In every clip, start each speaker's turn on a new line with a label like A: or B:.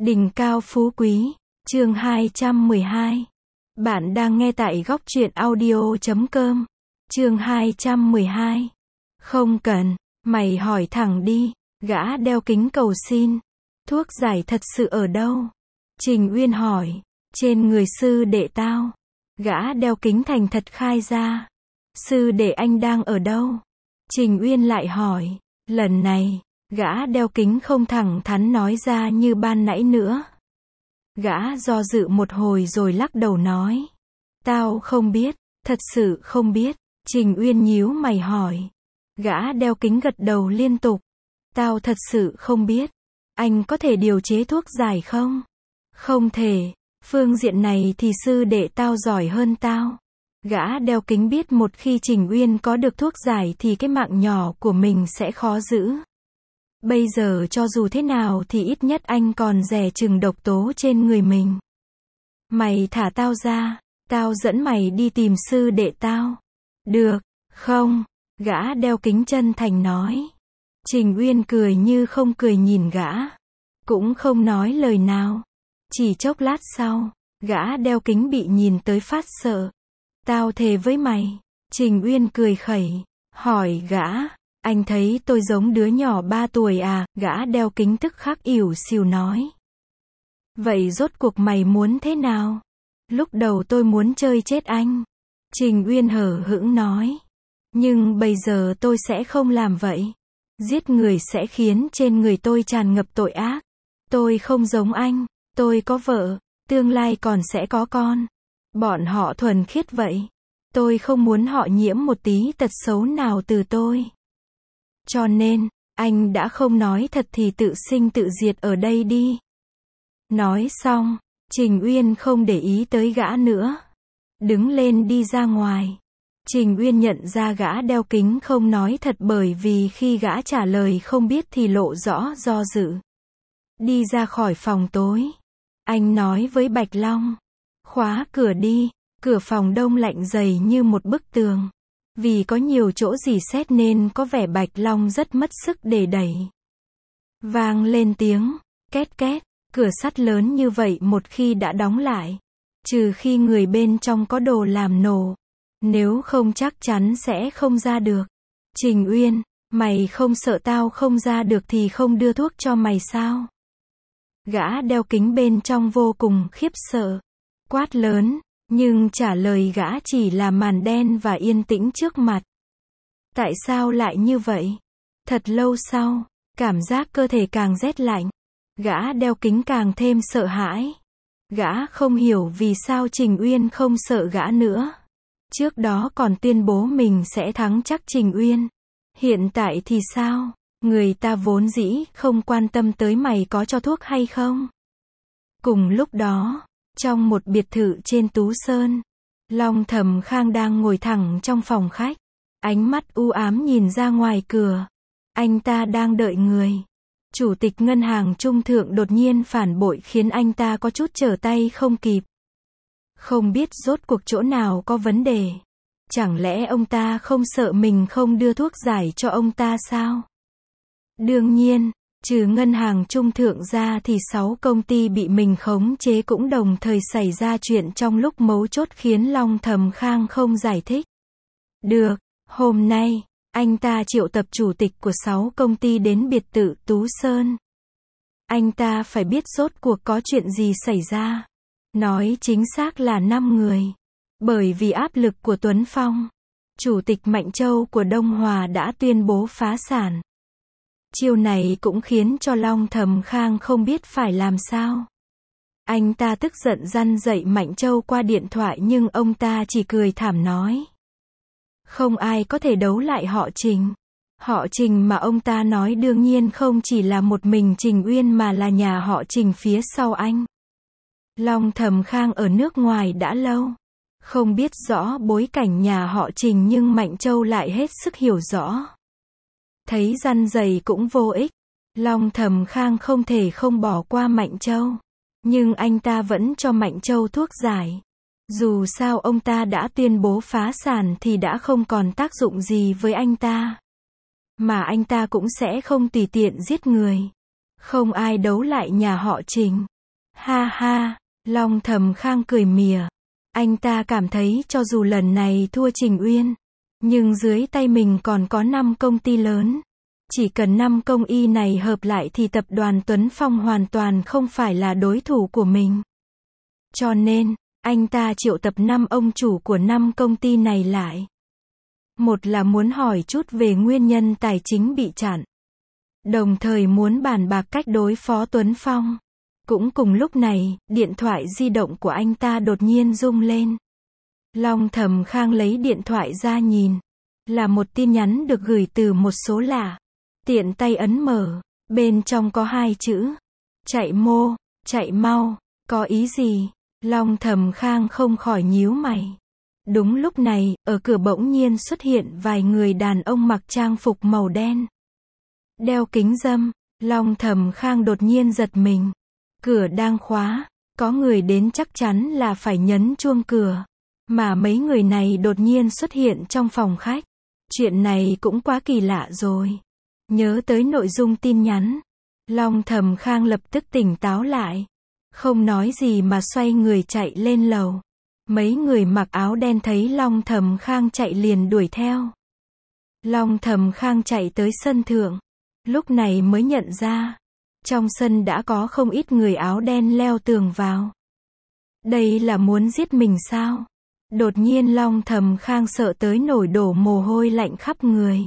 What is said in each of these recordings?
A: Đỉnh cao phú quý, chương 212. Bạn đang nghe tại góc truyện audio.com. Chương 212. Không cần, mày hỏi thẳng đi, gã đeo kính cầu xin. Thuốc giải thật sự ở đâu? Trình Uyên hỏi. Trên người sư đệ tao. Gã đeo kính thành thật khai ra. Sư đệ anh đang ở đâu? Trình Uyên lại hỏi. Lần này, gã đeo kính không thẳng thắn nói ra như ban nãy nữa. Gã do dự một hồi rồi lắc đầu nói. Tao không biết, thật sự không biết. Trình Uyên nhíu mày hỏi. Gã đeo kính gật đầu liên tục. Tao thật sự không biết. Anh có thể điều chế thuốc giải không? Không thể. Phương diện này thì sư đệ tao giỏi hơn tao. Gã đeo kính biết một khi Trình Uyên có được thuốc giải thì cái mạng nhỏ của mình sẽ khó giữ. Bây giờ cho dù thế nào thì ít nhất anh còn dè chừng độc tố trên người mình. Mày thả tao ra, tao dẫn mày đi tìm sư đệ tao. Được, không? Gã đeo kính chân thành nói. Trình Uyên cười như không cười nhìn gã. Cũng không nói lời nào. Chỉ chốc lát sau, gã đeo kính bị nhìn tới phát sợ. Tao thề với mày. Trình Uyên cười khẩy, hỏi gã. Anh thấy tôi giống đứa nhỏ 3 tuổi à? Gã đeo kính tức khắc ỉu xìu nói. Vậy rốt cuộc mày muốn thế nào? Lúc đầu tôi muốn chơi chết anh. Trình Uyên hờ hững nói. Nhưng bây giờ tôi sẽ không làm vậy. Giết người sẽ khiến trên người tôi tràn ngập tội ác. Tôi không giống anh. Tôi có vợ. Tương lai còn sẽ có con. Bọn họ thuần khiết vậy. Tôi không muốn họ nhiễm một tí tật xấu nào từ tôi. Cho nên, anh đã không nói thật thì tự sinh tự diệt ở đây đi. Nói xong, Trình Uyên không để ý tới gã nữa. Đứng lên đi ra ngoài. Trình Uyên nhận ra gã đeo kính không nói thật bởi vì khi gã trả lời không biết thì lộ rõ do dự. Đi ra khỏi phòng tối. Anh nói với Bạch Long. Khóa cửa đi. Cửa phòng đông lạnh dày như một bức tường. Vì có nhiều chỗ rỉ sét nên có vẻ Bạch Long rất mất sức để đẩy. Vang lên tiếng, két két, cửa sắt lớn như vậy một khi đã đóng lại. Trừ khi người bên trong có đồ làm nổ. Nếu không chắc chắn sẽ không ra được. Trình Uyên, mày không sợ tao không ra được thì không đưa thuốc cho mày sao? Gã đeo kính bên trong vô cùng khiếp sợ. Quát lớn. Nhưng trả lời gã chỉ là màn đen và yên tĩnh trước mặt. Tại sao lại như vậy? Thật lâu sau, cảm giác cơ thể càng rét lạnh. Gã đeo kính càng thêm sợ hãi. Gã không hiểu vì sao Trình Uyên không sợ gã nữa. Trước đó còn tuyên bố mình sẽ thắng chắc Trình Uyên. Hiện tại thì sao? Người ta vốn dĩ không quan tâm tới mày có cho thuốc hay không. Cùng lúc đó, trong một biệt thự trên Tú Sơn, Long Thầm Khang đang ngồi thẳng trong phòng khách. Ánh mắt u ám nhìn ra ngoài cửa. Anh ta đang đợi người. Chủ tịch ngân hàng trung thượng đột nhiên phản bội khiến anh ta có chút trở tay không kịp. Không biết rốt cuộc chỗ nào có vấn đề. Chẳng lẽ ông ta không sợ mình không đưa thuốc giải cho ông ta sao? Đương nhiên, trừ ngân hàng trung thượng ra thì 6 công ty bị mình khống chế cũng đồng thời xảy ra chuyện trong lúc mấu chốt khiến Long Thầm Khang không giải thích. Được, hôm nay, anh ta triệu tập chủ tịch của 6 công ty đến biệt thự Tú Sơn. Anh ta phải biết rốt cuộc có chuyện gì xảy ra. Nói chính xác là 5 người. Bởi vì áp lực của Tuấn Phong, chủ tịch Mạnh Châu của Đông Hòa đã tuyên bố phá sản. Chiêu này cũng khiến cho Long Thầm Khang không biết phải làm sao. Anh ta tức giận răn dạy Mạnh Châu qua điện thoại nhưng ông ta chỉ cười thảm nói. Không ai có thể đấu lại họ Trình. Họ Trình mà ông ta nói đương nhiên không chỉ là một mình Trình Uyên mà là nhà họ Trình phía sau anh. Long Thầm Khang ở nước ngoài đã lâu. Không biết rõ bối cảnh nhà họ Trình nhưng Mạnh Châu lại hết sức hiểu rõ. Thấy răn dày cũng vô ích. Long Thầm Khang không thể không bỏ qua Mạnh Châu. Nhưng anh ta vẫn cho Mạnh Châu thuốc giải. Dù sao ông ta đã tuyên bố phá sản thì đã không còn tác dụng gì với anh ta. Mà anh ta cũng sẽ không tùy tiện giết người. Không ai đấu lại nhà họ Trình. Ha ha, Long Thầm Khang cười mỉa. Anh ta cảm thấy cho dù lần này thua Trình Uyên, nhưng dưới tay mình còn có 5 công ty lớn. Chỉ cần 5 công ty này hợp lại thì tập đoàn Tuấn Phong hoàn toàn không phải là đối thủ của mình. Cho nên, anh ta triệu tập 5 ông chủ của 5 công ty này lại. Một là muốn hỏi chút về nguyên nhân tài chính bị chặn. Đồng thời muốn bàn bạc cách đối phó Tuấn Phong. Cũng cùng lúc này, điện thoại di động của anh ta đột nhiên rung lên. Long Thầm Khang lấy điện thoại ra nhìn. Là một tin nhắn được gửi từ một số lạ. Tiện tay ấn mở. Bên trong có 2 chữ. Chạy mô, chạy mau. Có ý gì? Long Thầm Khang không khỏi nhíu mày. Đúng lúc này, ở cửa bỗng nhiên xuất hiện vài người đàn ông mặc trang phục màu đen. Đeo kính râm. Long Thầm Khang đột nhiên giật mình. Cửa đang khóa. Có người đến chắc chắn là phải nhấn chuông cửa. Mà mấy người này đột nhiên xuất hiện trong phòng khách. Chuyện này cũng quá kỳ lạ rồi. Nhớ tới nội dung tin nhắn. Long Thầm Khang lập tức tỉnh táo lại. Không nói gì mà xoay người chạy lên lầu. Mấy người mặc áo đen thấy Long Thầm Khang chạy liền đuổi theo. Long Thầm Khang chạy tới sân thượng. Lúc này mới nhận ra. Trong sân đã có không ít người áo đen leo tường vào. Đây là muốn giết mình sao? Đột nhiên Long Thầm Khang sợ tới nổi đổ mồ hôi lạnh khắp người.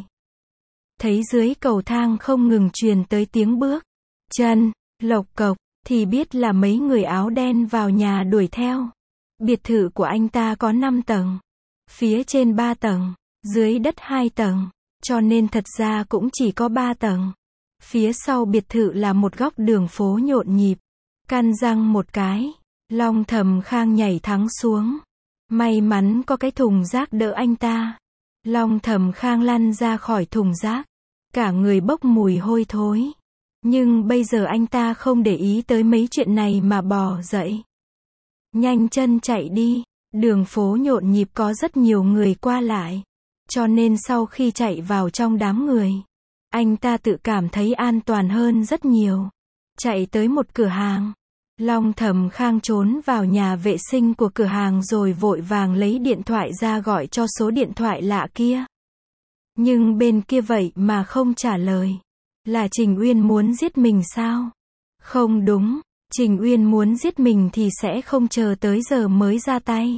A: Thấy dưới cầu thang không ngừng truyền tới tiếng bước chân, lộc cộc, thì biết là mấy người áo đen vào nhà đuổi theo. Biệt thự của anh ta có 5 tầng. Phía trên 3 tầng, dưới đất 2 tầng, cho nên thật ra cũng chỉ có 3 tầng. Phía sau biệt thự là một góc đường phố nhộn nhịp. Căn răng một cái, Long Thầm Khang nhảy thẳng xuống. May mắn có cái thùng rác đỡ anh ta. Long Thầm Khang lăn ra khỏi thùng rác. Cả người bốc mùi hôi thối. Nhưng bây giờ anh ta không để ý tới mấy chuyện này mà bò dậy. Nhanh chân chạy đi. Đường phố nhộn nhịp có rất nhiều người qua lại. Cho nên sau khi chạy vào trong đám người, anh ta tự cảm thấy an toàn hơn rất nhiều. Chạy tới một cửa hàng. Long Thầm Khang trốn vào nhà vệ sinh của cửa hàng rồi vội vàng lấy điện thoại ra gọi cho số điện thoại lạ kia. Nhưng bên kia vậy mà không trả lời. Là Trình Uyên muốn giết mình sao? Không đúng, Trình Uyên muốn giết mình thì sẽ không chờ tới giờ mới ra tay.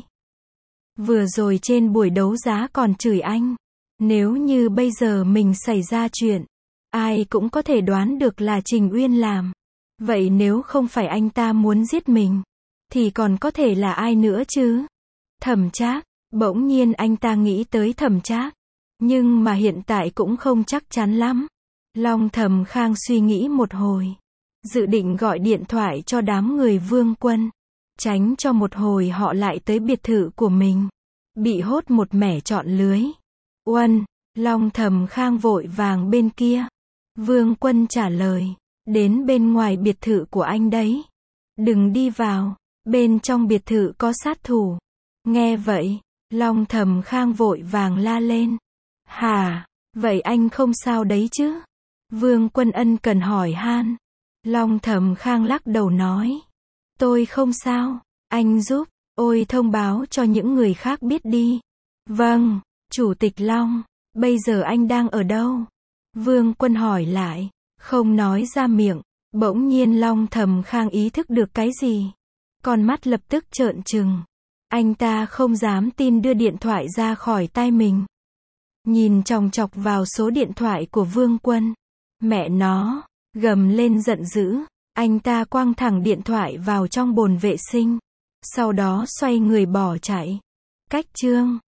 A: Vừa rồi trên buổi đấu giá còn chửi anh. Nếu như bây giờ mình xảy ra chuyện, ai cũng có thể đoán được là Trình Uyên làm. Vậy nếu không phải anh ta muốn giết mình, thì còn có thể là ai nữa chứ? Thẩm Trác. Bỗng nhiên anh ta nghĩ tới Thẩm Trác. Nhưng mà hiện tại cũng không chắc chắn lắm. Long Thầm Khang suy nghĩ một hồi. Dự định gọi điện thoại cho đám người Vương Quân. Tránh cho một hồi họ lại tới biệt thự của mình. Bị hốt một mẻ trọn lưới. Uân, Long Thầm Khang vội vàng bên kia. Vương Quân trả lời. Đến bên ngoài biệt thự của anh đấy. Đừng đi vào. Bên trong biệt thự có sát thủ. Nghe vậy, Long Thầm Khang vội vàng la lên. Hả? Vậy anh không sao đấy chứ? Vương Quân ân cần hỏi han. Long Thầm Khang lắc đầu nói. Tôi không sao. Anh giúp. Ôi thông báo cho những người khác biết đi. Vâng, Chủ tịch Long. Bây giờ anh đang ở đâu? Vương Quân hỏi lại. Không nói ra miệng. Bỗng nhiên Long Thầm Khang ý thức được cái gì. Con mắt lập tức trợn trừng. Anh ta không dám tin đưa điện thoại ra khỏi tay mình. Nhìn chòng chọc vào số điện thoại của Vương Quân. Mẹ nó, gầm lên giận dữ. Anh ta quăng thẳng điện thoại vào trong bồn vệ sinh. Sau đó xoay người bỏ chạy. Cách chương